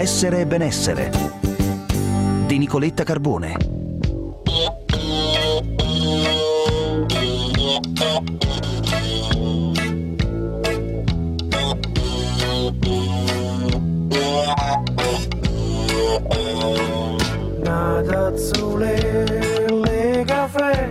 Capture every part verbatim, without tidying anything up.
Essere e benessere di Nicoletta Carbone. Nada azzurre, le caffè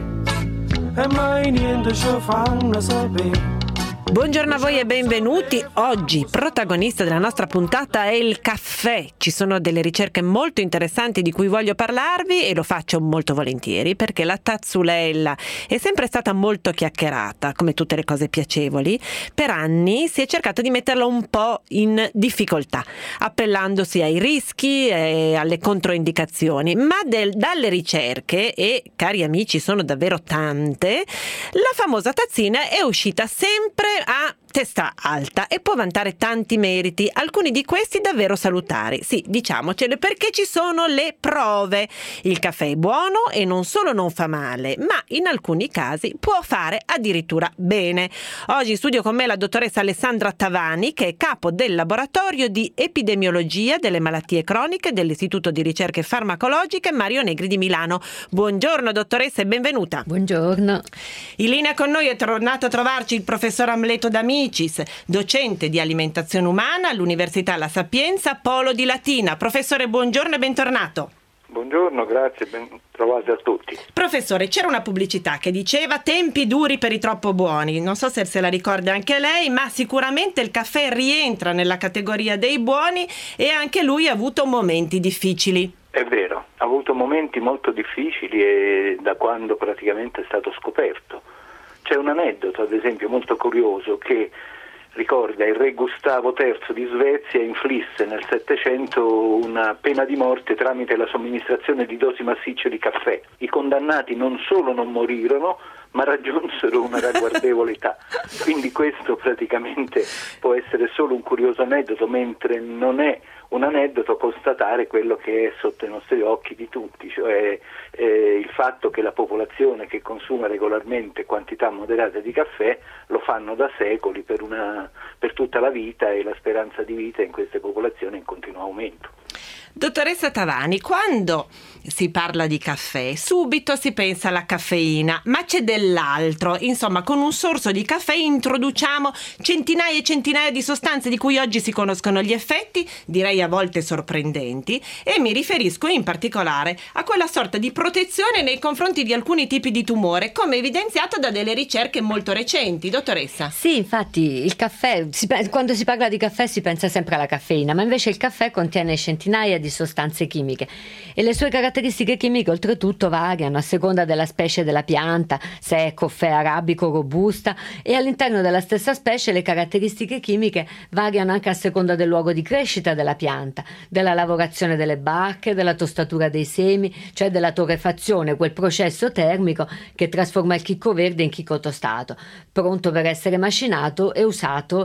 e mai niente ci fanno sapere. Buongiorno a voi e benvenuti. Oggi protagonista della nostra puntata è il caffè. Ci sono delle ricerche molto interessanti di cui voglio parlarvi e lo faccio molto volentieri perché la tazzulella è sempre stata molto chiacchierata, come tutte le cose piacevoli. Per anni si è cercato di metterla un po' in difficoltà, appellandosi ai rischi e alle controindicazioni, ma del, dalle ricerche, e cari amici sono davvero tante, la famosa tazzina è uscita sempre a testa alta e può vantare tanti meriti, alcuni di questi davvero salutari. Sì, diciamocelo, perché ci sono le prove. Il caffè è buono e non solo non fa male, ma in alcuni casi può fare addirittura bene. Oggi in studio con me la dottoressa Alessandra Tavani, che è capo del laboratorio di epidemiologia delle malattie croniche dell'Istituto di Ricerche Farmacologiche Mario Negri di Milano. Buongiorno dottoressa e benvenuta. Buongiorno. In linea con noi è tornato a trovarci il professor Amleto D'Amicis, docente di alimentazione umana all'Università La Sapienza, Polo di Latina. Professore, buongiorno e bentornato. Buongiorno, grazie, ben trovati a tutti. Professore, c'era una pubblicità che diceva tempi duri per i troppo buoni. Non so se se la ricorda anche lei, ma sicuramente il caffè rientra nella categoria dei buoni e anche lui ha avuto momenti difficili. È vero, ha avuto momenti molto difficili e da quando praticamente è stato scoperto. C'è un aneddoto, ad esempio, molto curioso che ricorda il re Gustavo terzo di Svezia inflisse nel Settecento una pena di morte tramite la somministrazione di dosi massicce di caffè. I condannati non solo non morirono, ma raggiunsero una ragguardevole età. Quindi questo praticamente può essere solo un curioso aneddoto, mentre non è un aneddoto constatare quello che è sotto i nostri occhi di tutti, cioè eh, il fatto che la popolazione che consuma regolarmente quantità moderate di caffè lo fanno da secoli per, una, per tutta la vita, e la speranza di vita in queste popolazioni è in continuo aumento. Dottoressa Tavani, quando si parla di caffè subito si pensa alla caffeina, ma c'è dell'altro. Insomma, con un sorso di caffè introduciamo centinaia e centinaia di sostanze di cui oggi si conoscono gli effetti, direi a volte sorprendenti, e mi riferisco in particolare a quella sorta di protezione nei confronti di alcuni tipi di tumore, come evidenziato da delle ricerche molto recenti. Dottoressa? Sì, infatti il caffè, si, quando si parla di caffè si pensa sempre alla caffeina, ma invece il caffè contiene centinaia di sostanze chimiche e le sue caratteristiche chimiche oltretutto variano a seconda della specie della pianta, se è caffè arabico, robusta, e all'interno della stessa specie le caratteristiche chimiche variano anche a seconda del luogo di crescita della pianta, della lavorazione delle bacche, della tostatura dei semi, cioè della torrefazione, quel processo termico che trasforma il chicco verde in chicco tostato, pronto per essere macinato e usato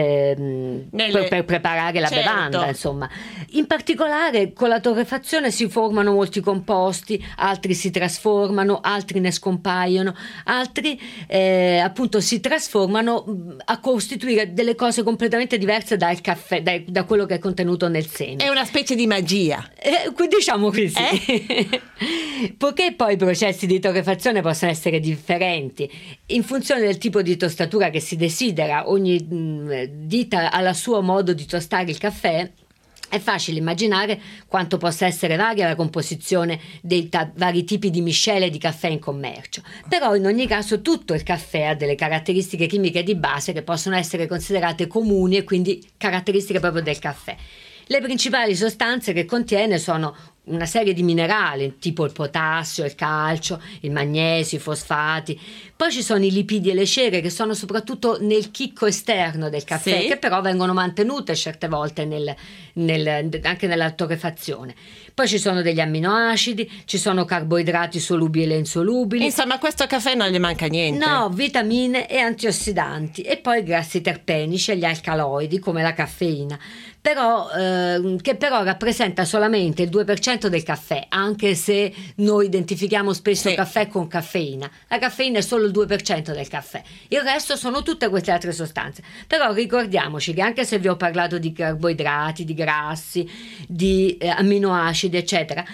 ehm, Nelle... per, per preparare la certo. bevanda, insomma. In particolare con la torrefazione si formano molti composti, altri si trasformano, altri ne scompaiono, altri eh, appunto si trasformano a costituire delle cose completamente diverse dal caffè, da, da quello che è contenuto nel seme. È una specie di magia. Eh, diciamo così. Eh? Poiché poi i processi di torrefazione possono essere differenti in funzione del tipo di tostatura che si desidera, ogni mh, ditta ha il suo modo di tostare il caffè. È facile immaginare quanto possa essere varia la composizione dei ta- vari tipi di miscele di caffè in commercio. Però in ogni caso tutto il caffè ha delle caratteristiche chimiche di base che possono essere considerate comuni e quindi caratteristiche proprio del caffè. Le principali sostanze che contiene sono una serie di minerali tipo il potassio, il calcio, il magnesio, i fosfati. Poi ci sono i lipidi e le cere che sono soprattutto nel chicco esterno del caffè, sì. che però vengono mantenute certe volte nel, nel, anche nella torrefazione. Poi ci sono degli amminoacidi, ci sono carboidrati solubili e insolubili. Insomma, a questo caffè non gli manca niente. No, vitamine e antiossidanti, e poi grassi terpenici e gli alcaloidi come la caffeina. Però, eh, che però rappresenta solamente il due per cento del caffè, anche se noi identifichiamo spesso sì. caffè con caffeina. La caffeina è solo solo il due per cento del caffè, il resto sono tutte queste altre sostanze. Però ricordiamoci che anche se vi ho parlato di carboidrati, di grassi, di eh, aminoacidi eccetera,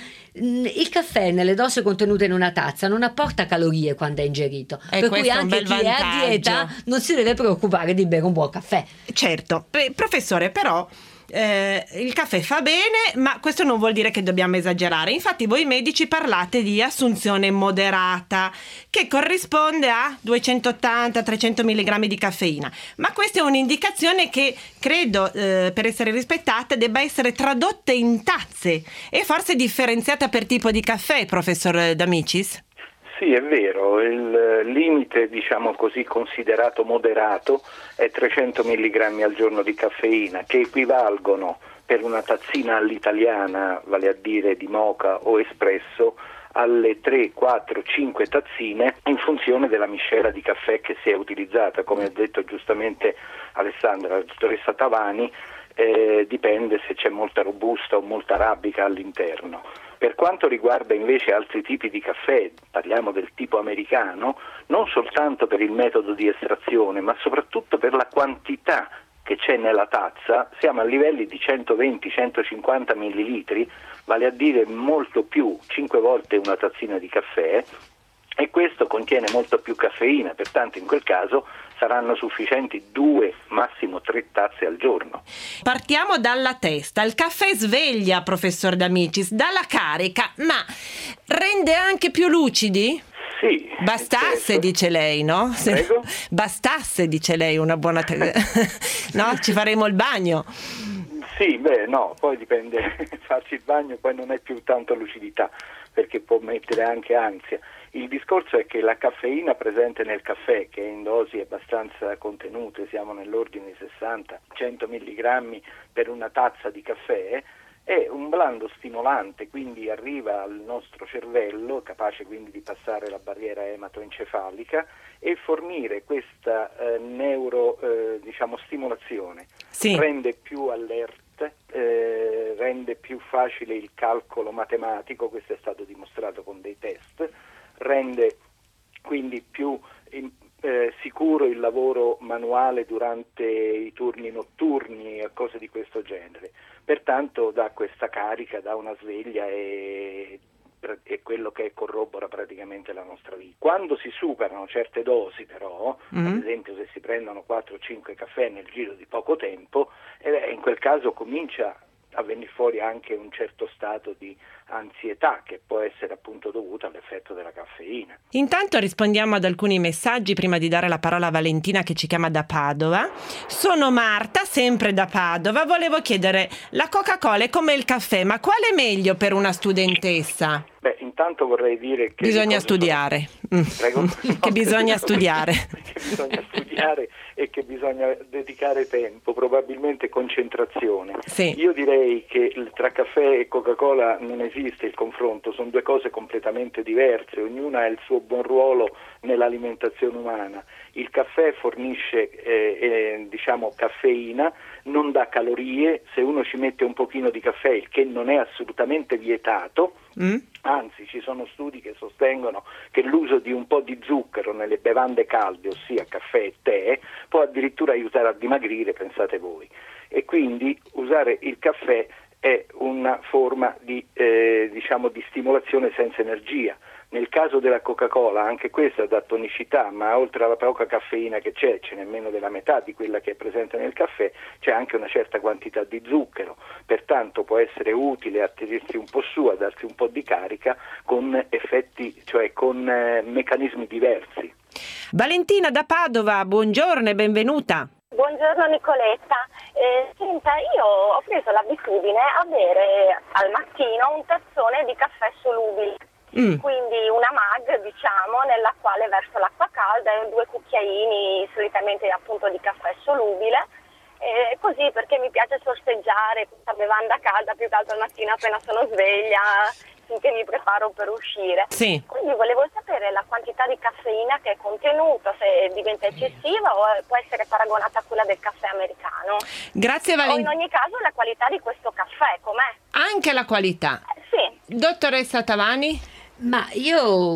il caffè nelle dosi contenute in una tazza non apporta calorie quando è ingerito, E per cui questo è un anche bel chi è a vantaggio. dieta non si deve preoccupare di bere un buon caffè. Certo, Beh, professore, però eh, il caffè fa bene, ma questo non vuol dire che dobbiamo esagerare. Infatti voi medici parlate di assunzione moderata, che corrisponde a duecentottanta trecento milligrammi di caffeina, ma questa è un'indicazione che credo, eh, per essere rispettata, debba essere tradotta in tazze e forse differenziata per tipo di caffè, professor D'Amicis? Sì, è vero, il limite, diciamo così, considerato moderato è trecento milligrammi al giorno di caffeina, che equivalgono per una tazzina all'italiana, vale a dire di moka o espresso, alle tre, quattro, cinque tazzine in funzione della miscela di caffè che si è utilizzata. Come ha detto giustamente Alessandra, la dottoressa Tavani, eh, dipende se c'è molta robusta o molta arabica all'interno. Per quanto riguarda invece altri tipi di caffè, parliamo del tipo americano, non soltanto per il metodo di estrazione, ma soprattutto per la quantità che c'è nella tazza, siamo a livelli di centoventi centocinquanta millilitri, vale a dire molto più, cinque volte una tazzina di caffè, e questo contiene molto più caffeina, pertanto in quel caso saranno sufficienti due, massimo tre tazze al giorno. Partiamo dalla testa. Il caffè sveglia, professor D'Amicis, dalla carica, ma rende anche più lucidi? Sì. Bastasse, certo. dice lei, no? Prego? Bastasse, dice lei, una buona te- no? Ci faremo il bagno. Sì, beh, no, poi dipende, farci il bagno poi non è più tanto lucidità, perché può mettere anche ansia. Il discorso è che la caffeina presente nel caffè, che è in dosi abbastanza contenute, siamo nell'ordine di sessanta cento milligrammi per una tazza di caffè, è un blando stimolante, quindi arriva al nostro cervello, capace quindi di passare la barriera ematoencefalica e fornire questa eh, neuro eh, diciamo stimolazione. Sì. Rende più allerte, eh, rende più facile il calcolo matematico, questo è stato dimostrato con dei test, rende quindi più eh, sicuro il lavoro manuale durante i turni notturni e cose di questo genere. Pertanto dà questa carica, dà una sveglia e è quello che corrobora praticamente la nostra vita. Quando si superano certe dosi però, mm-hmm. ad esempio se si prendono quattro o cinque caffè nel giro di poco tempo, eh, in quel caso comincia a venire fuori anche un certo stato di ansietà che può essere appunto dovuta all'effetto della caffeina. Intanto rispondiamo ad alcuni messaggi prima di dare la parola a Valentina che ci chiama da Padova. Sono Marta, sempre da Padova. Volevo chiedere, la Coca-Cola è come il caffè, ma quale è meglio per una studentessa? Beh, intanto vorrei dire che bisogna studiare. Sono... Prego? che no, bisogna studiare. che bisogna studiare e che bisogna dedicare tempo, probabilmente concentrazione. Sì. Io direi che tra caffè e Coca-Cola non esiste il confronto, sono due cose completamente diverse, ognuna ha il suo buon ruolo nell'alimentazione umana. Il caffè fornisce eh, eh, diciamo caffeina, non dà calorie, se uno ci mette un pochino di caffè, il che non è assolutamente vietato, mm. anzi ci sono studi che sostengono che l'uso di un po' di zucchero nelle bevande calde, ossia caffè e tè, può addirittura aiutare a dimagrire, pensate voi. E quindi usare il caffè è una forma di, eh, diciamo, di stimolazione senza energia. Nel caso della Coca-Cola anche questa dà tonicità, ma oltre alla poca caffeina che c'è, c'è nemmeno della metà di quella che è presente nel caffè, c'è anche una certa quantità di zucchero, pertanto può essere utile a tenersi un po' su, a darsi un po' di carica con effetti, cioè con eh, meccanismi diversi. Valentina da Padova, buongiorno e benvenuta. Buongiorno Nicoletta, eh, senta, io ho preso l'abitudine a bere al mattino un tazzone di caffè solubile. Mm. Quindi una mug, diciamo, nella quale verso l'acqua calda e due cucchiaini solitamente appunto di caffè solubile, e così perché mi piace sorseggiare questa bevanda calda più che altro al mattino appena sono sveglia, finché mi preparo per uscire. Sì. Quindi volevo sapere la quantità di caffeina che è contenuta, se diventa eccessiva o può essere paragonata a quella del caffè americano. Grazie Valentina. O in ogni caso la qualità di questo caffè, com'è? Anche la qualità. Eh, sì. Dottoressa Tavani? Ma io,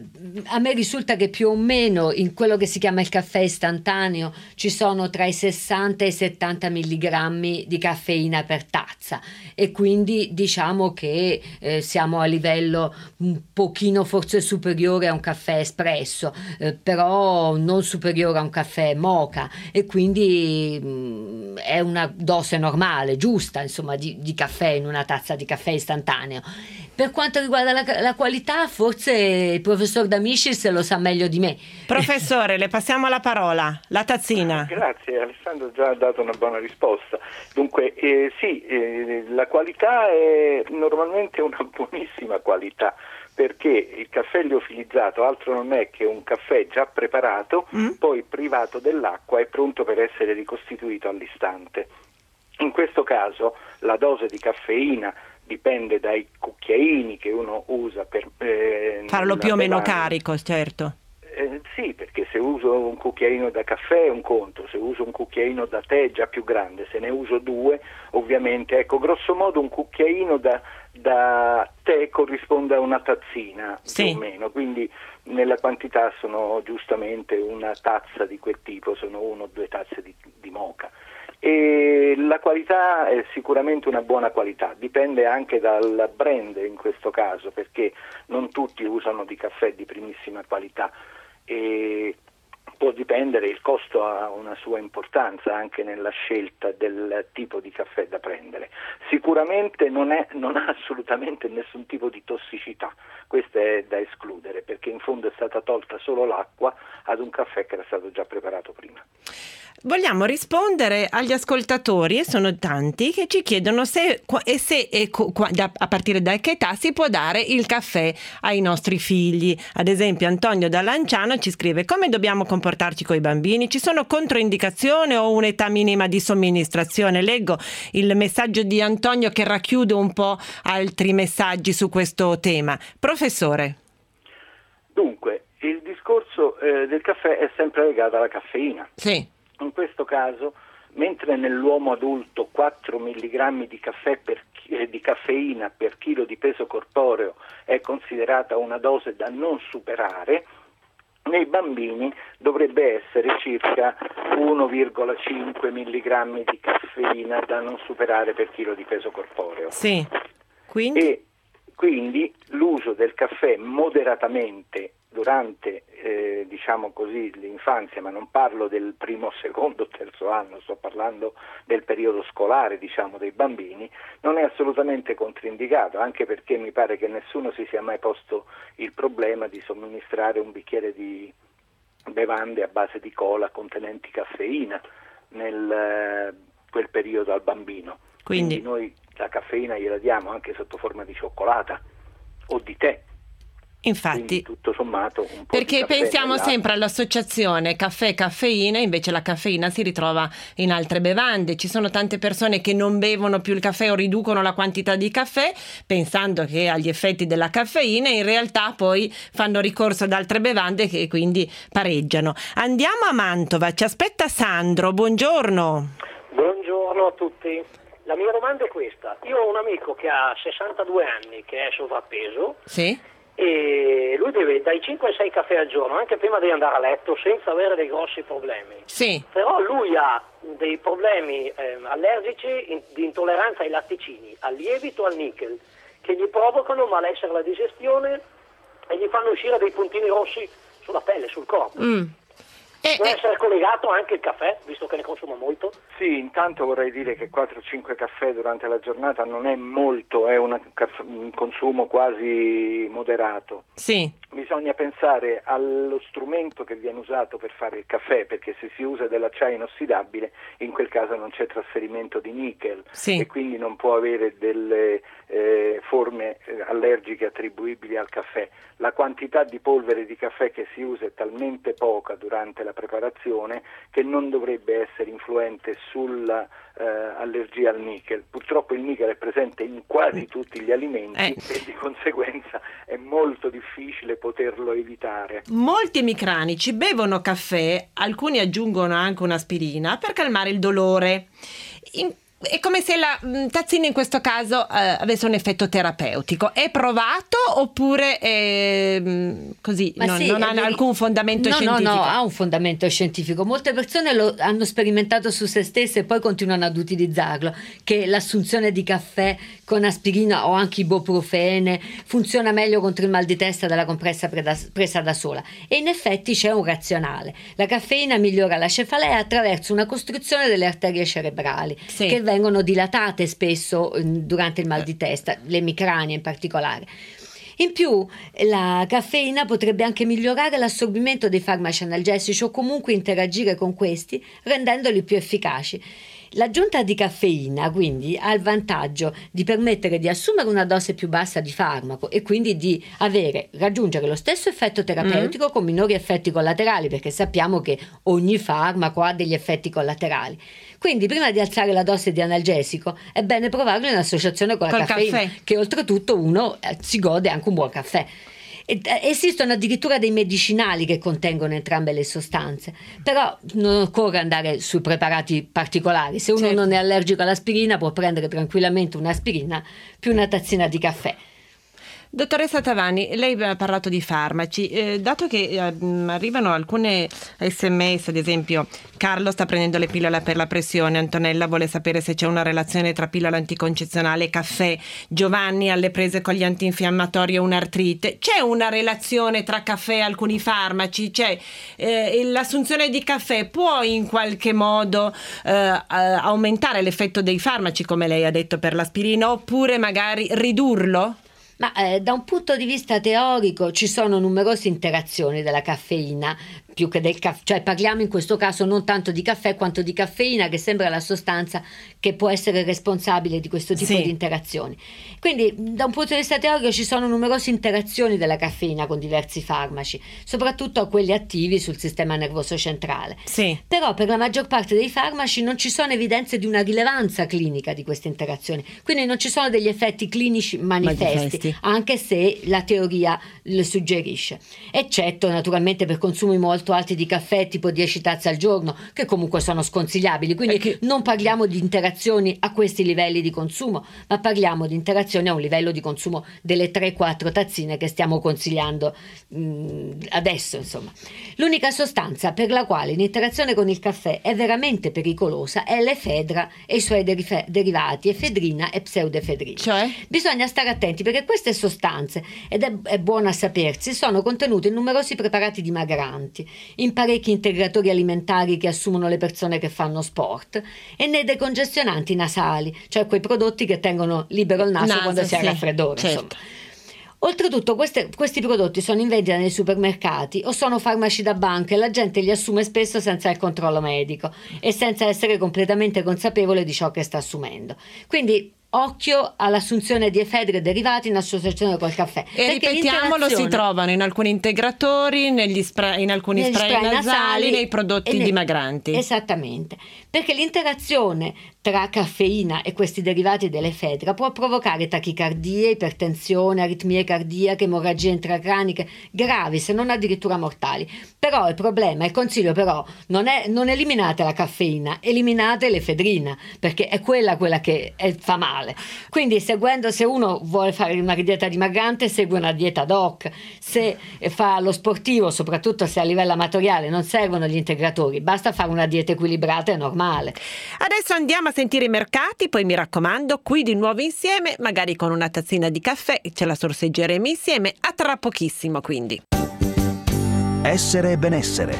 a me risulta che più o meno in quello che si chiama il caffè istantaneo ci sono tra i sessanta e i settanta milligrammi di caffeina per tazza, e quindi diciamo che eh, siamo a livello un pochino forse superiore a un caffè espresso, eh, però non superiore a un caffè moka, e quindi mh, è una dose normale, giusta, insomma, di, di caffè in una tazza di caffè istantaneo. Per quanto riguarda la, la qualità, forse il professor D'Amicis lo sa meglio di me. Professore, le passiamo la parola, la tazzina. Grazie, Alessandro ha già dato una buona risposta. Dunque, eh, sì, eh, la qualità è normalmente una buonissima qualità, perché il caffè liofilizzato altro non è che un caffè già preparato, mm. poi privato dell'acqua e pronto per essere ricostituito all'istante. In questo caso la dose di caffeina dipende dai cucchiaini che uno usa per eh, farlo più o meno bevanda. Carico, certo. Eh, sì, perché se uso un cucchiaino da caffè è un conto, se uso un cucchiaino da tè è già più grande, se ne uso due ovviamente, ecco, grosso modo un cucchiaino da, da tè corrisponde a una tazzina, sì, più o meno, quindi nella quantità sono giustamente una tazza di quel tipo, sono uno o due tazze di, di moka. E la qualità è sicuramente una buona qualità, dipende anche dal brand in questo caso, perché non tutti usano di caffè di primissima qualità e può dipendere, il costo ha una sua importanza anche nella scelta del tipo di caffè da prendere. Sicuramente non, è, non ha assolutamente nessun tipo di tossicità, questo è da escludere, perché in fondo è stata tolta solo l'acqua ad un caffè che era stato già preparato prima. Vogliamo rispondere agli ascoltatori, e sono tanti, che ci chiedono se e se e a partire da che età si può dare il caffè ai nostri figli. Ad esempio Antonio da Lanciano ci scrive: come dobbiamo comportarci con i bambini? Ci sono controindicazioni o un'età minima di somministrazione? Leggo il messaggio di Antonio che racchiude un po' altri messaggi su questo tema. Professore. Dunque, il discorso eh, del caffè è sempre legato alla caffeina. Sì. In questo caso, mentre nell'uomo adulto quattro milligrammi di, caffè per, eh, di caffeina per chilo di peso corporeo è considerata una dose da non superare, nei bambini dovrebbe essere circa uno virgola cinque milligrammi di caffeina da non superare per chilo di peso corporeo. Sì. Quindi? E quindi l'uso del caffè moderatamente durante eh, diciamo così l'infanzia, ma non parlo del primo, secondo, terzo anno, sto parlando del periodo scolare, diciamo, dei bambini, non è assolutamente controindicato, anche perché mi pare che nessuno si sia mai posto il problema di somministrare un bicchiere di bevande a base di cola contenenti caffeina nel eh, quel periodo al bambino. Quindi, Quindi noi la caffeina gliela diamo anche sotto forma di cioccolata o di tè. Infatti, quindi tutto sommato un po' perché di caffè pensiamo nell'acqua. sempre all'associazione caffè-caffeina, invece la caffeina si ritrova in altre bevande. Ci sono tante persone che non bevono più il caffè o riducono la quantità di caffè pensando che agli effetti della caffeina, in realtà poi fanno ricorso ad altre bevande che quindi pareggiano. Andiamo a Mantova, ci aspetta Sandro, buongiorno. Buongiorno a tutti. La mia domanda è questa: io ho un amico che ha sessantadue anni, che è sovrappeso. Sì. E lui beve dai cinque ai sei caffè al giorno, anche prima di andare a letto, senza avere dei grossi problemi. Sì. Però lui ha dei problemi eh, allergici in, di intolleranza ai latticini, al lievito, al nickel, che gli provocano malessere alla digestione e gli fanno uscire dei puntini rossi sulla pelle, sul corpo. Mm. Eh, Può eh. essere collegato anche il caffè, visto che ne consuma molto? Sì, intanto vorrei dire che quattro cinque caffè durante la giornata non è molto, è una, un consumo quasi moderato. Sì. Bisogna pensare allo strumento che viene usato per fare il caffè, perché se si usa dell'acciaio inossidabile, in quel caso non c'è trasferimento di nickel, sì, e quindi non può avere delle eh, forme eh, allergiche attribuibili al caffè. La quantità di polvere di caffè che si usa è talmente poca durante la preparazione che non dovrebbe essere influente sulla eh, allergia al nickel. Purtroppo il nickel è presente in quasi tutti gli alimenti eh. e di conseguenza è molto difficile poterlo evitare. Molti emicranici bevono caffè, alcuni aggiungono anche un'aspirina per calmare il dolore. In è come se la mh, tazzina in questo caso eh, avesse un effetto terapeutico. È provato oppure è, mh, così non, sì, non ha veri... alcun fondamento no, scientifico? No, no, ha un fondamento scientifico. Molte persone lo hanno sperimentato su se stesse e poi continuano ad utilizzarlo, che l'assunzione di caffè con aspirina o anche ibuprofene funziona meglio contro il mal di testa della compressa presa da sola. E in effetti c'è un razionale. La caffeina migliora la cefalea attraverso una costruzione delle arterie cerebrali, sì, che vengono dilatate spesso durante il mal di testa, le emicranie in particolare. In più, la caffeina potrebbe anche migliorare l'assorbimento dei farmaci analgesici o comunque interagire con questi, rendendoli più efficaci. L'aggiunta di caffeina quindi ha il vantaggio di permettere di assumere una dose più bassa di farmaco e quindi di avere, raggiungere lo stesso effetto terapeutico mm. con minori effetti collaterali, perché sappiamo che ogni farmaco ha degli effetti collaterali. Quindi prima di alzare la dose di analgesico è bene provarlo in associazione con la Col caffeina, caffè. che oltretutto uno eh, si gode anche un buon caffè. Esistono addirittura dei medicinali che contengono entrambe le sostanze, però non occorre andare sui preparati particolari. Se uno certo. non è allergico all'aspirina può prendere tranquillamente un'aspirina più una tazzina di caffè. Dottoressa Tavani, lei ha parlato di farmaci, eh, dato che eh, arrivano alcune sms, ad esempio Carlo sta prendendo le pillole per la pressione, Antonella vuole sapere se c'è una relazione tra pillola anticoncezionale e caffè, Giovanni alle prese con gli antinfiammatori e un'artrite, c'è una relazione tra caffè e alcuni farmaci? Cioè eh, l'assunzione di caffè può in qualche modo eh, aumentare l'effetto dei farmaci, come lei ha detto per l'aspirina, oppure magari ridurlo? Ma eh, da un punto di vista teorico ci sono numerose interazioni della caffeina, più che del caffè, cioè parliamo in questo caso non tanto di caffè quanto di caffeina, che sembra la sostanza che può essere responsabile di questo tipo sì. di interazioni. Quindi da un punto di vista teorico ci sono numerose interazioni della caffeina con diversi farmaci, soprattutto quelli attivi sul sistema nervoso centrale. Sì. Però per la maggior parte dei farmaci non ci sono evidenze di una rilevanza clinica di queste interazioni, quindi non ci sono degli effetti clinici manifesti, manifesti. anche se la teoria lo suggerisce, eccetto naturalmente per consumi molto alti di caffè tipo dieci tazze al giorno, che comunque sono sconsigliabili, quindi che... non parliamo di interazioni a questi livelli di consumo, ma parliamo di interazioni a un livello di consumo delle tre quattro tazzine che stiamo consigliando mh, adesso, insomma. L'unica sostanza per la quale l'interazione con il caffè è veramente pericolosa è l'efedra e i suoi derife- derivati, efedrina e pseudoefedrina. Cioè? Bisogna stare attenti perché queste sostanze, ed è, è buono a sapersi, sono contenute in numerosi preparati dimagranti, in parecchi integratori alimentari che assumono le persone che fanno sport e nei decongestionanti nasali, cioè quei prodotti che tengono libero il naso, naso quando si ha sì, raffreddore, certo. insomma. Oltretutto queste, questi prodotti sono in vendita nei supermercati o sono farmaci da banca e la gente li assume spesso senza il controllo medico e senza essere completamente consapevole di ciò che sta assumendo. Quindi occhio all'assunzione di efedre derivati in associazione col caffè. E ripetiamolo, si trovano in alcuni integratori, negli spray, in alcuni negli spray, spray nasali, nasali, nei prodotti ne, dimagranti. Esattamente, perché l'interazione tra caffeina e questi derivati dell'efedra può provocare tachicardie, ipertensione, aritmie cardiache, emorragie intracraniche gravi, se non addirittura mortali. Però il problema, il consiglio però non è non eliminate la caffeina, eliminate l'efedrina, perché è quella quella che è, fa male. Quindi seguendo, se uno vuole fare una dieta dimagrante, segue una dieta ad hoc. Se fa lo sportivo, soprattutto se a livello amatoriale, non servono gli integratori, basta fare una dieta equilibrata e normale. Adesso andiamo a sentire i mercati, poi mi raccomando, qui di nuovo insieme, magari con una tazzina di caffè, ce la sorseggeremo insieme. A tra pochissimo, quindi. Essere e benessere.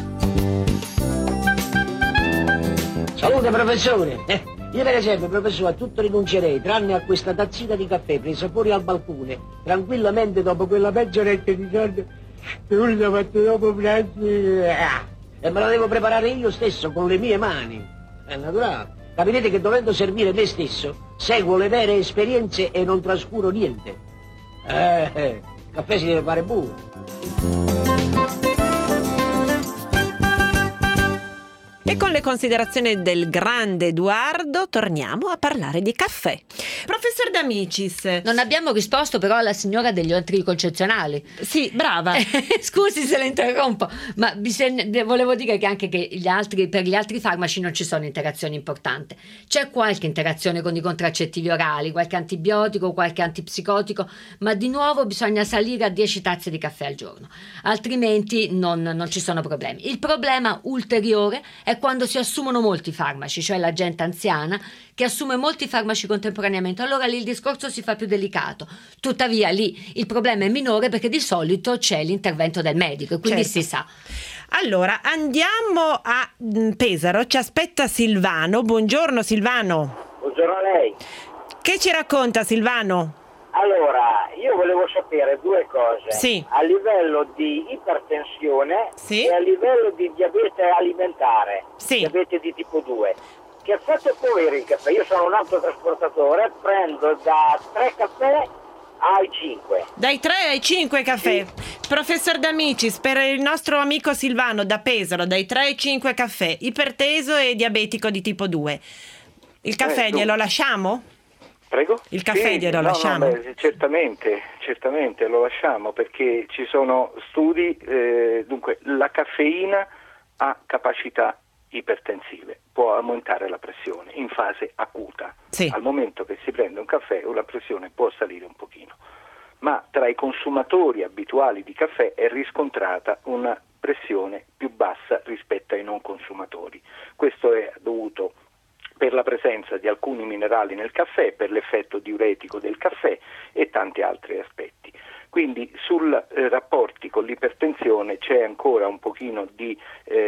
Salute professore. Eh, io per esempio, professore, a tutto rinuncerei, tranne a questa tazzina di caffè presa fuori al balcone, tranquillamente dopo quella mezz'oretta di sonno che uno ha fatto dopo pranzo. E me la devo preparare io stesso con le mie mani. È naturale. Capirete che dovendo servire me stesso, seguo le vere esperienze e non trascuro niente. Eh, eh, il caffè si deve fare buono. E con le considerazioni del grande Edoardo torniamo a parlare di caffè. Professor D'Amicis. Non abbiamo risposto però alla signora degli anticoncezionali. Sì, brava. Scusi se la interrompo, ma bisogna, volevo dire che anche che gli altri, per gli altri farmaci non ci sono interazioni importanti. C'è qualche interazione con i contraccettivi orali, qualche antibiotico, qualche antipsicotico, ma di nuovo bisogna salire a dieci tazze di caffè al giorno, altrimenti non, non ci sono problemi. Il problema ulteriore è quando si assumono molti farmaci, cioè la gente anziana che assume molti farmaci contemporaneamente, allora lì il discorso si fa più delicato. Tuttavia lì il problema è minore perché di solito c'è l'intervento del medico e quindi certo. si sa. Allora andiamo a Pesaro, ci aspetta Silvano. Buongiorno Silvano. Buongiorno a lei. Che ci racconta Silvano? Allora, io volevo sapere due cose. Sì. A livello di ipertensione sì. e a livello di diabete alimentare, sì. diabete di tipo due. Che effetto può avere il caffè? Io sono un autotrasportatore, prendo da tre caffè ai cinque. Dai tre ai cinque caffè. Sì. Professor D'Amicis, per il nostro amico Silvano da Pesaro, dai tre ai cinque caffè, iperteso e diabetico di tipo due. Il caffè eh, glielo lasciamo? Prego? Il caffè sì, glielo no, lasciamo? No, beh, certamente, certamente lo lasciamo perché ci sono studi, eh, dunque la caffeina ha capacità ipertensive, può aumentare la pressione in fase acuta. Sì. Al momento che si prende un caffè la pressione può salire un pochino, ma tra i consumatori abituali di caffè è riscontrata una pressione più bassa rispetto ai non consumatori. Questo è dovuto per la presenza di alcuni minerali nel caffè, per l'effetto diuretico del caffè e tanti altri aspetti. Quindi sui eh, rapporti con l'ipertensione c'è ancora un pochino di,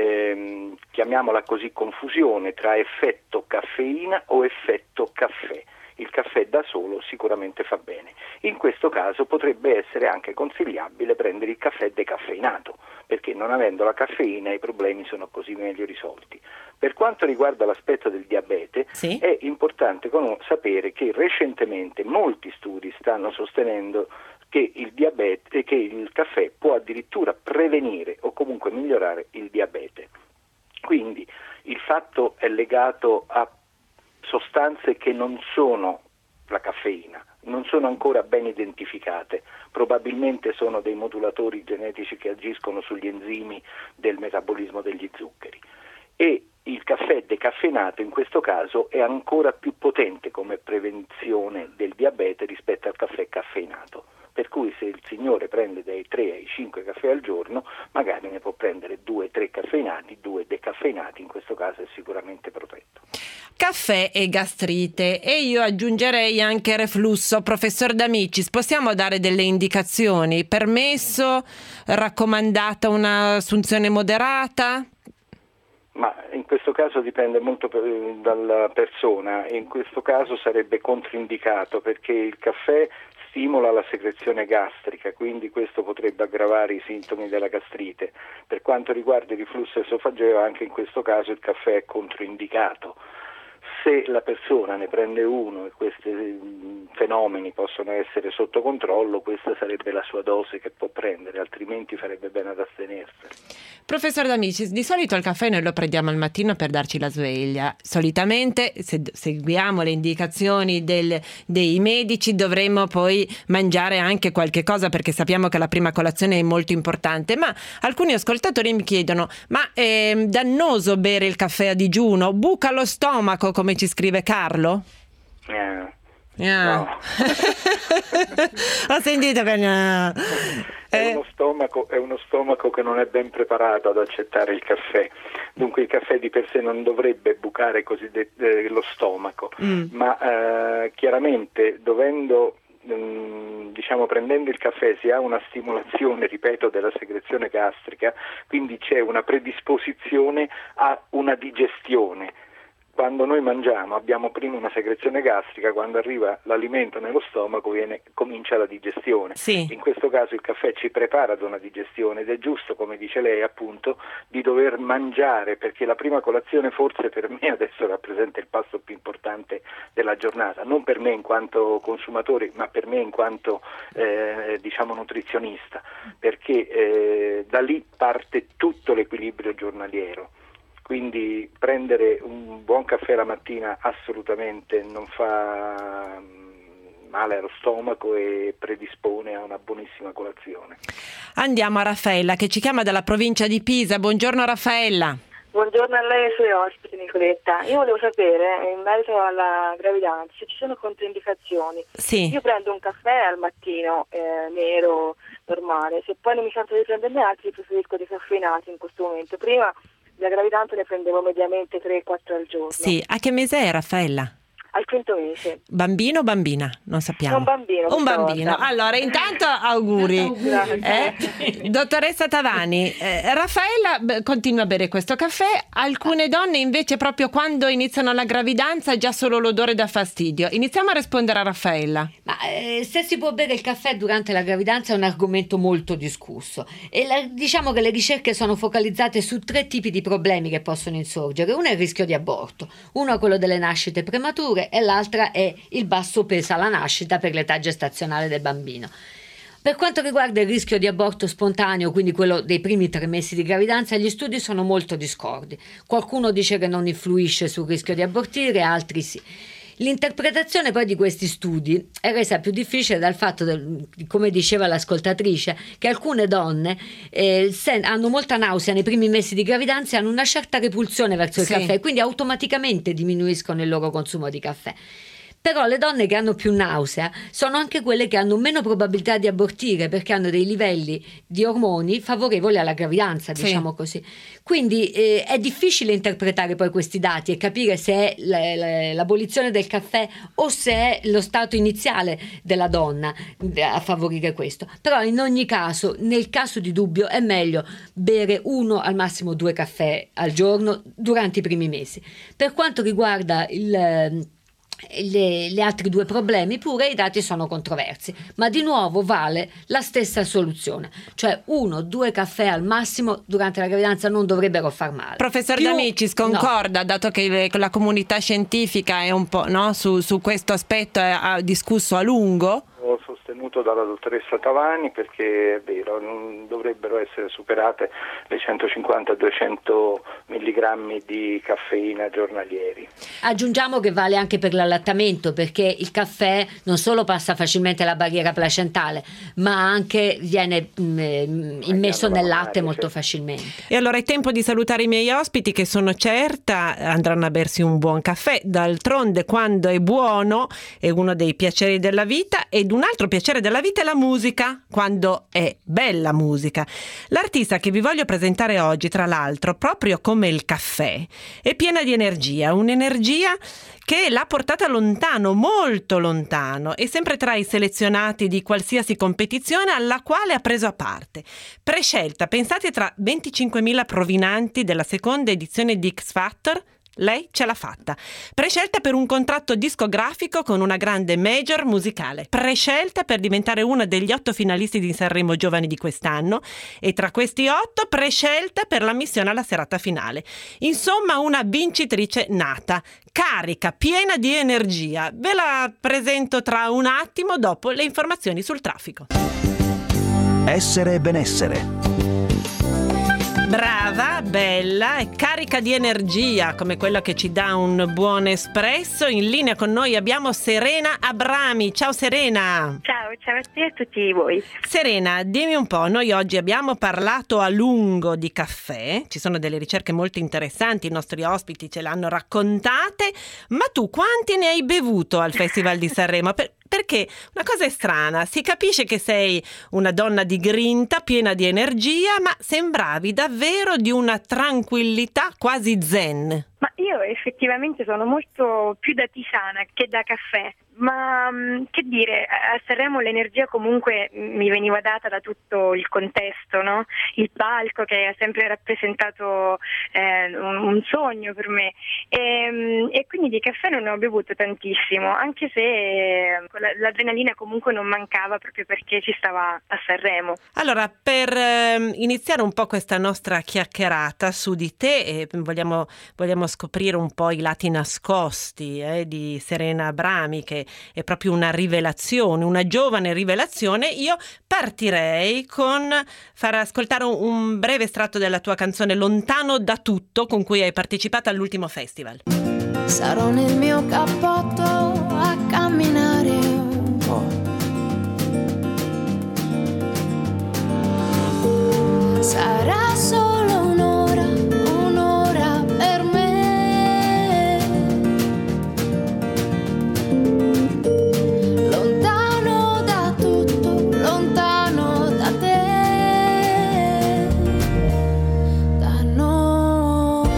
ehm, chiamiamola così, confusione tra effetto caffeina o effetto caffè. Il caffè da solo sicuramente fa bene. In questo caso potrebbe essere anche consigliabile prendere il caffè decaffeinato, perché non avendo la caffeina i problemi sono così meglio risolti. Per quanto riguarda l'aspetto del diabete, sì. è importante con- sapere che recentemente molti studi stanno sostenendo che il diabete, che il caffè può addirittura prevenire o comunque migliorare il diabete. Quindi il fatto è legato a sostanze che non sono la caffeina, non sono ancora ben identificate, probabilmente sono dei modulatori genetici che agiscono sugli enzimi del metabolismo degli zuccheri e il caffè decaffeinato in questo caso è ancora più potente come prevenzione del diabete rispetto al caffè caffeinato. Per cui se il signore prende dai tre ai cinque caffè al giorno, magari ne può prendere due tre caffeinati, due decaffeinati, in questo caso è sicuramente protetto. Caffè e gastrite, e io aggiungerei anche reflusso. Professor D'Amicis, possiamo dare delle indicazioni? Permesso? Raccomandata un'assunzione moderata? Ma in questo caso dipende molto per, dalla persona, in questo caso sarebbe controindicato perché il caffè stimola la secrezione gastrica, quindi questo potrebbe aggravare i sintomi della gastrite. Per quanto riguarda il riflusso esofageo, anche in questo caso il caffè è controindicato. Se la persona ne prende uno e questi fenomeni possono essere sotto controllo, questa sarebbe la sua dose che può prendere, altrimenti farebbe bene ad astenersene. Professor D'Amicis, di solito il caffè noi lo prendiamo al mattino per darci la sveglia. Solitamente, se seguiamo le indicazioni del, dei medici, dovremmo poi mangiare anche qualche cosa perché sappiamo che la prima colazione è molto importante. Ma alcuni ascoltatori mi chiedono: ma è dannoso bere il caffè a digiuno? Buca lo stomaco, come ci scrive Carlo? Eh. Yeah. No. Ho sentito che no. È uno stomaco, è uno stomaco che non è ben preparato ad accettare il caffè, dunque il caffè di per sé non dovrebbe bucare così de- de- lo stomaco, mm. ma eh, chiaramente dovendo mh, diciamo prendendo il caffè si ha una stimolazione, ripeto, della secrezione gastrica, quindi c'è una predisposizione a una digestione. Quando noi mangiamo abbiamo prima una secrezione gastrica, quando arriva l'alimento nello stomaco viene, comincia la digestione. Sì. In questo caso il caffè ci prepara ad una digestione ed è giusto, come dice lei appunto, di dover mangiare, perché la prima colazione forse per me adesso rappresenta il pasto più importante della giornata, non per me in quanto consumatore ma per me in quanto eh, diciamo nutrizionista, perché eh, da lì parte tutto l'equilibrio giornaliero. quindi prendere un buon caffè la mattina assolutamente non fa male allo stomaco e predispone a una buonissima colazione. Andiamo a Raffaella che ci chiama dalla provincia di Pisa. Buongiorno Raffaella. Buongiorno a lei e ai suoi ospiti, Nicoletta. Io volevo sapere, in merito alla gravidanza, se ci sono controindicazioni. Sì. Io prendo un caffè al mattino, eh, nero, normale. Se poi non mi sento di prenderne altri, preferisco decaffeinati in questo momento. Prima della gravidanza ne prendevo mediamente tre quattro al giorno. Sì, a che mese è Raffaella? Al quinto mese. Bambino o bambina? Non sappiamo. Un bambino. Un bambino. Volta. Allora, intanto auguri. Eh? Dottoressa Tavani, eh, Raffaella beh, continua a bere questo caffè, alcune donne invece proprio quando iniziano la gravidanza già solo l'odore dà fastidio. Iniziamo a rispondere a Raffaella. Ma eh, se si può bere il caffè durante la gravidanza è un argomento molto discusso e la, diciamo che le ricerche sono focalizzate su tre tipi di problemi che possono insorgere. Uno è il rischio di aborto, uno è quello delle nascite premature e l'altra è il basso peso alla nascita per l'età gestazionale del bambino. Per quanto riguarda il rischio di aborto spontaneo, quindi quello dei primi tre mesi di gravidanza, gli studi sono molto discordi. Qualcuno dice che non influisce sul rischio di abortire, altri sì. L'interpretazione poi di questi studi è resa più difficile dal fatto, del, come diceva l'ascoltatrice, che alcune donne eh, sen- hanno molta nausea nei primi mesi di gravidanza e hanno una certa repulsione verso il Sì. caffè, quindi automaticamente diminuiscono il loro consumo di caffè. Però le donne che hanno più nausea sono anche quelle che hanno meno probabilità di abortire perché hanno dei livelli di ormoni favorevoli alla gravidanza, Sì. diciamo così. Quindi eh, è difficile interpretare poi questi dati e capire se è l- l- l'abolizione del caffè o se è lo stato iniziale della donna a favorire questo. Però in ogni caso, nel caso di dubbio, è meglio bere uno al massimo due caffè al giorno durante i primi mesi. Per quanto riguarda il Le, gli altri due problemi, pure i dati sono controversi, ma di nuovo vale la stessa soluzione, cioè uno, due caffè al massimo durante la gravidanza non dovrebbero far male. Professor Più- D'Amicis concorda, dato che le- la comunità scientifica è un po', no, su, su questo aspetto è- ha discusso a lungo. Ho sostenuto dalla dottoressa Tavani perché è vero, non dovrebbero essere superate le centocinquanta duecento milligrammi di caffeina giornalieri. Aggiungiamo che vale anche per l'allattamento, perché il caffè non solo passa facilmente la barriera placentale, ma anche viene mh, immesso nel latte molto facilmente. E allora è tempo di salutare i miei ospiti che sono certa andranno a bersi un buon caffè. D'altronde quando è buono è uno dei piaceri della vita, ed un altro piacere della vita è la musica, quando è bella musica. L'artista che vi voglio presentare oggi, tra l'altro, proprio come il caffè, è piena di energia, un'energia che l'ha portata lontano, molto lontano, e sempre tra i selezionati di qualsiasi competizione alla quale ha preso a parte. Prescelta, pensate, tra venticinquemila provinanti della seconda edizione di X Factor, lei ce l'ha fatta. Prescelta per un contratto discografico con una grande major musicale. Prescelta per diventare uno degli otto finalisti di Sanremo Giovani di quest'anno, e tra questi otto prescelta per l'ammissione alla serata finale. Insomma, una vincitrice nata, carica, piena di energia. Ve la presento tra un attimo dopo le informazioni sul traffico. Essere e benessere. Brava, bella e carica di energia come quella che ci dà un buon espresso. In linea con noi abbiamo Serena Abrami. Ciao Serena. Ciao, ciao a te e a tutti voi. Serena, dimmi un po', noi oggi abbiamo parlato a lungo di caffè, ci sono delle ricerche molto interessanti, i nostri ospiti ce l'hanno raccontate, ma tu quanti ne hai bevuto al Festival di Sanremo? Per- Perché una cosa è strana, si capisce che sei una donna di grinta, piena di energia, ma sembravi davvero di una tranquillità quasi zen. Ma io effettivamente sono molto più da tisana che da caffè, ma mh, che dire, a Sanremo l'energia comunque mi veniva data da tutto il contesto, no? Il palco che ha sempre rappresentato eh, un, un sogno per me, e, mh, e quindi di caffè non ne ho bevuto tantissimo, anche se eh, l'adrenalina comunque non mancava proprio perché si stava a Sanremo. Allora, per eh, iniziare un po' questa nostra chiacchierata su di te, eh, vogliamo, vogliamo scoprire un po' i lati nascosti eh, di Serena Abrami, che è proprio una rivelazione, una giovane rivelazione, io partirei con far ascoltare un, un breve estratto della tua canzone Lontano da tutto, con cui hai partecipato all'ultimo festival. Sarò nel mio cappotto a camminare un po'. Sarà solo un'ora, un'ora per me. Lontano da tutto, lontano da te, da noi.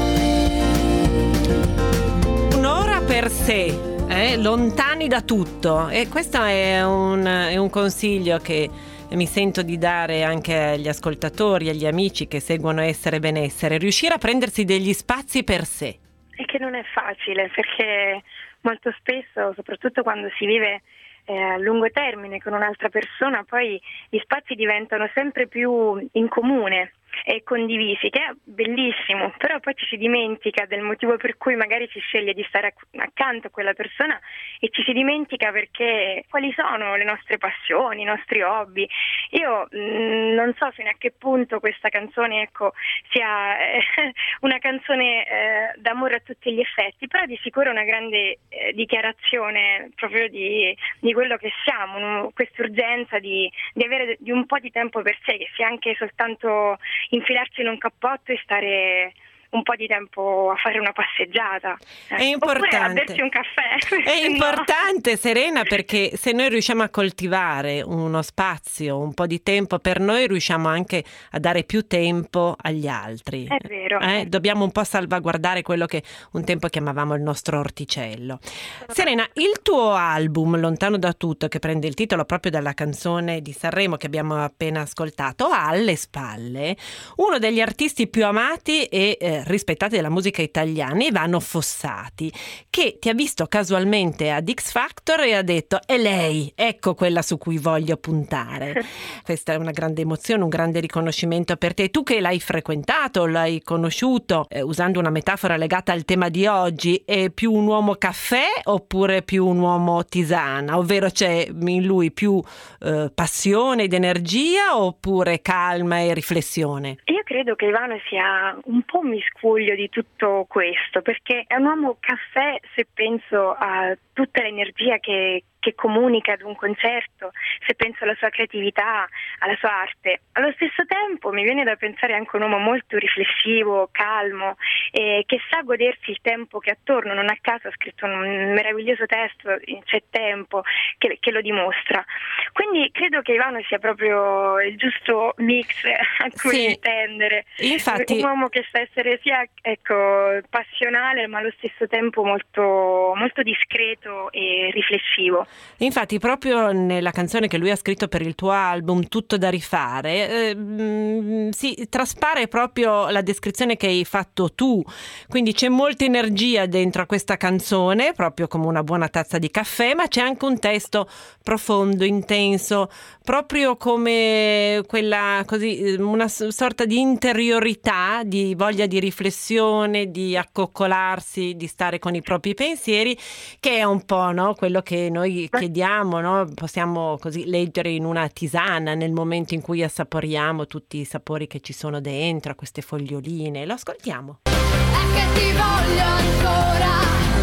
Un'ora per sé, eh? Lontani da tutto. E questo è un, è un consiglio che mi sento di dare anche agli ascoltatori, agli amici che seguono Essere Benessere, riuscire a prendersi degli spazi per sé. E che non è facile, perché molto spesso, soprattutto quando si vive eh, a lungo termine con un'altra persona, poi gli spazi diventano sempre più in comune e condivisi, che è bellissimo, però poi ci si dimentica del motivo per cui magari si sceglie di stare accanto a quella persona e ci si dimentica perché quali sono le nostre passioni, i nostri hobby. Io mh, non so fino a che punto questa canzone ecco sia eh, una canzone eh, d'amore a tutti gli effetti, però di sicuro è una grande eh, dichiarazione proprio di, di quello che siamo, un, questa urgenza di, di avere di un po' di tempo per sé, che sia anche soltanto infilarci in un cappotto e stare un po' di tempo a fare una passeggiata. È importante. Oppure a berci un caffè. È importante, no? Serena, perché se noi riusciamo a coltivare uno spazio, un po' di tempo per noi, riusciamo anche a dare più tempo agli altri. È vero. Eh? Dobbiamo un po' salvaguardare quello che un tempo chiamavamo il nostro orticello. Serena, il tuo album Lontano da tutto, che prende il titolo proprio dalla canzone di Sanremo che abbiamo appena ascoltato, ha alle spalle uno degli artisti più amati e eh, rispettati della musica italiana, Ivano Fossati, che ti ha visto casualmente ad X Factor e ha detto: è lei, ecco quella su cui voglio puntare. Questa è una grande emozione, un grande riconoscimento per te. Tu che l'hai frequentato, l'hai conosciuto, eh, usando una metafora legata al tema di oggi, è più un uomo caffè oppure più un uomo tisana? Ovvero c'è in lui più eh, passione ed energia oppure calma e riflessione? Io credo che Ivano sia un po' un miscuglio di tutto questo, perché è un uomo caffè se penso a tutta l'energia che, che comunica ad un concerto, se penso alla sua creatività, alla sua arte. Allo stesso tempo mi viene da pensare anche un uomo molto riflessivo, calmo, eh, che sa godersi il tempo che ha attorno. Non a caso ha scritto un meraviglioso testo, C'è tempo, che, che lo dimostra. Quindi credo che Ivano sia proprio il giusto mix a cui sì, tendere. Infatti, un uomo che sa essere sia ecco passionale ma allo stesso tempo molto, molto discreto e riflessivo. Infatti proprio nella canzone che lui ha scritto per il tuo album Tutto da rifare eh, mh, si traspare proprio la descrizione che hai fatto tu, quindi c'è molta energia dentro a questa canzone, proprio come una buona tazza di caffè, ma c'è anche un testo profondo, intenso, proprio come quella così una sorta di interiorità, di voglia di riflessione, di accoccolarsi, di stare con i propri pensieri, che è un po', no, quello che noi chiediamo, no? Possiamo così leggere in una tisana nel momento in cui assaporiamo tutti i sapori che ci sono dentro a queste foglioline. Lo ascoltiamo. È che ti voglio ancora,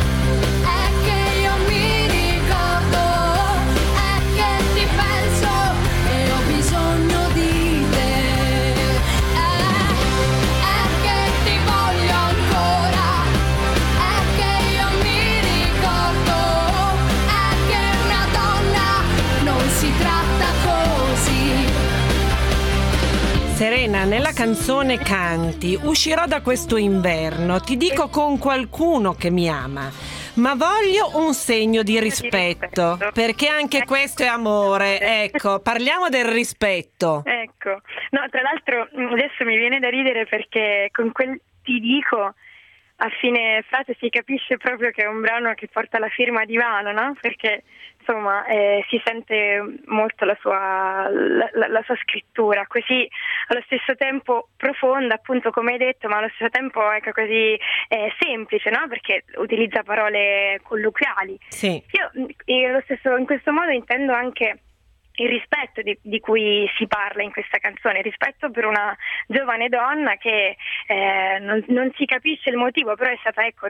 è che io mi ricordo, è che ti penso e ho bisogno di te, è, è che ti voglio ancora, è che io mi ricordo, è che una donna non si tratta così. Serena, nella canzone canti: uscirò da questo inverno, ti dico con qualcuno che mi ama, ma voglio un segno di rispetto, perché anche questo è amore. Ecco, parliamo del rispetto. Ecco, no, tra l'altro adesso mi viene da ridere perché con quel ti dico a fine frase si capisce proprio che è un brano che porta la firma di Ivano, no? Perché insomma eh, si sente molto la sua, la, la, la sua scrittura, così allo stesso tempo profonda, appunto come hai detto, ma allo stesso tempo ecco, così eh, semplice, no? Perché utilizza parole colloquiali. Sì. Io, io allo stesso, in questo modo intendo anche il rispetto di, di cui si parla in questa canzone, il rispetto per una giovane donna che eh, non, non si capisce il motivo, però è stata ecco,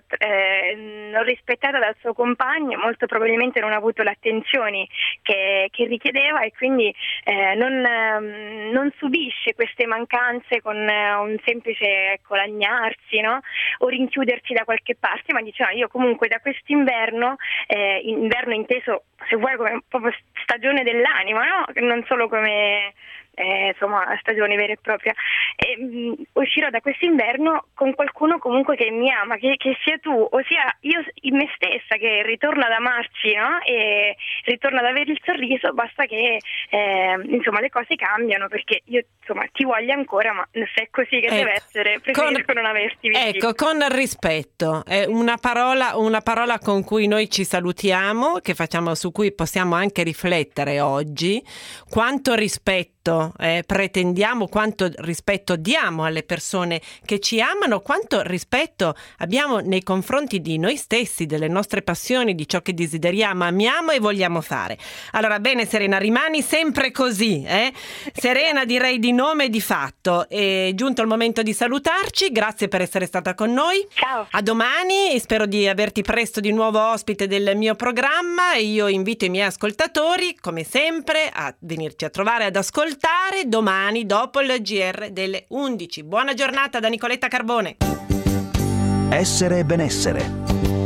eh, non rispettata dal suo compagno, molto probabilmente non ha avuto le attenzioni che, che richiedeva e quindi eh, non, eh, non subisce queste mancanze con eh, un semplice ecco, lagnarsi, no? O rinchiudersi da qualche parte, ma dice no, io comunque da quest'inverno, eh, inverno inteso se vuoi come proprio stagione dell'anima, no? Non solo come eh, insomma stagione vera e propria, e, mh, uscirò da quest'inverno con qualcuno comunque che mi ama, che, che sia tu, ossia io in me stessa, che ritorna ad amarci, no? E ritorna ad avere il sorriso, basta che eh, insomma le cose cambiano, perché io insomma ti voglio ancora, ma se è così che ecco, deve essere, preferisco con, non averti vicino. Ecco, con rispetto, è una parola, una parola con cui noi ci salutiamo, che facciamo, su cui possiamo anche riflettere oggi, quanto rispetto eh, pretendiamo, quanto rispetto diamo alle persone che ci amano, quanto rispetto abbiamo nei confronti di noi stessi, delle nostre passioni, di ciò che desideriamo, amiamo e vogliamo fare. Allora, bene Serena, rimani sempre così, eh? Serena, direi di nome e di fatto. È giunto il momento di salutarci, grazie per essere stata con noi. Ciao. A domani, spero di averti presto di nuovo ospite del mio programma e io invito i miei ascoltatori, come sempre, a venirci a trovare, ad ascoltare domani dopo il G R delle undici. Buona giornata da Nicoletta Carbone. Essere e benessere.